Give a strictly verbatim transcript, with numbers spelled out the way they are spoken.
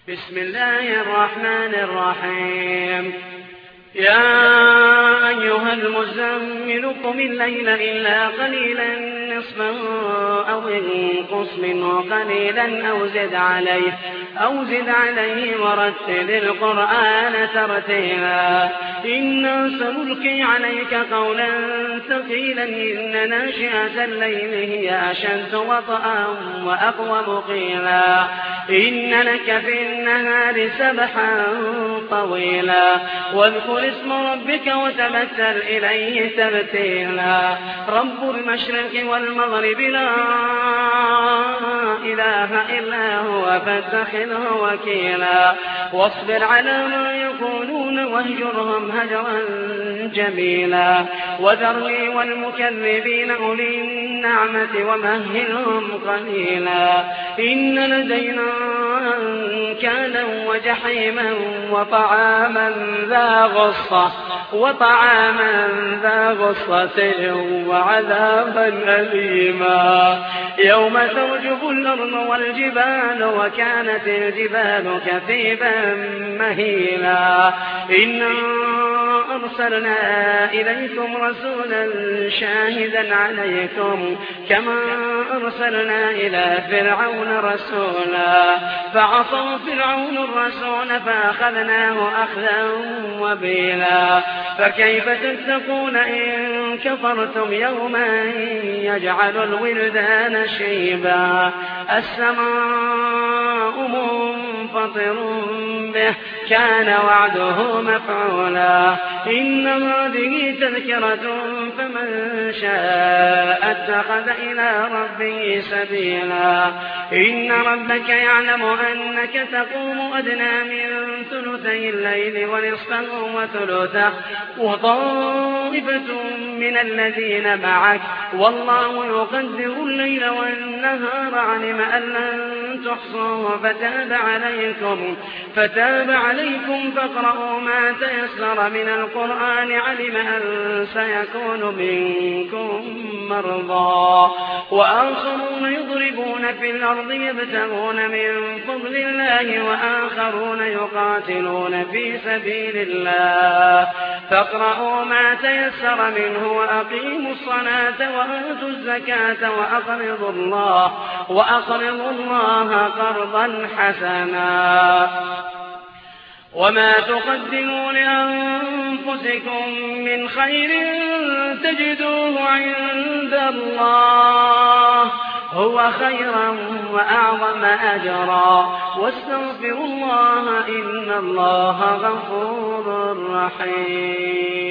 بسم الله الرحمن الرحيم. يا أيها المزمل قم الليل إلا قليلا نصفا أو انقص منه قليلا أو زد عليه أو زد عليه ورتل القرآن ترتيلا إنا سنلقي عليك قولا ثقيلا إن ناشئة الليل هي أشد وطئا وأقوم قيلا إن لك في النهار سبحا طويلا واذكر اسم ربك وتبتل إليه تبتيلا رب المشرق والمغرب لا إله إلا هو فاتخذه وكيلا واصبر على ما يقولون واهجرهم هجرا جميلا وذرني والمكذبين أولي النعمة ومهلهم قليلا إن لدينا أنكالا وجحيما وطعاما ذا غصة وطعاما ذا غصة وعذابا أليما يوم ترجف الأرض والجبال وكانت الجبال كثيبا مهيلا إنا أرسلنا إليكم رسولا شاهدا عليكم كما أرسلنا إلى فرعون رسولا فعصوا فرعون الرسول فأخذناه أخذا وبيلا فكيف تتقون إن كفرتم يوما يجعل الولدان شيبا السماء منفطر به كان وعده مفعولا إن هذه تذكرة فمن شاء اتخذ إلى ربه سبيلا إن ربك يعلم أنك تقوم أدنى من ثلثي الليل ونصفه وثلثه وطائفة من الذين معك والله يقدر الليل والنهار علم أن لن تحصوه فتاب عليكم فتاب عليكم فاقرؤوا ما تيسر من القرآن علم أن سيكون منكم مرضى وآخرون يضربون في الأرض يبتغون من فضل الله وآخرون يقاتلون في سبيل الله فاقرؤوا ما تيسر منه وأقيموا الصلاة وآتوا الزكاة وأقرضوا الله وأقرضوا الله قرضا حسنا وما تقدموا لأنفسكم من خير تجدوه عند الله هو خيرا وأعظم أجرا واستغفروا الله إن الله غفور رحيم.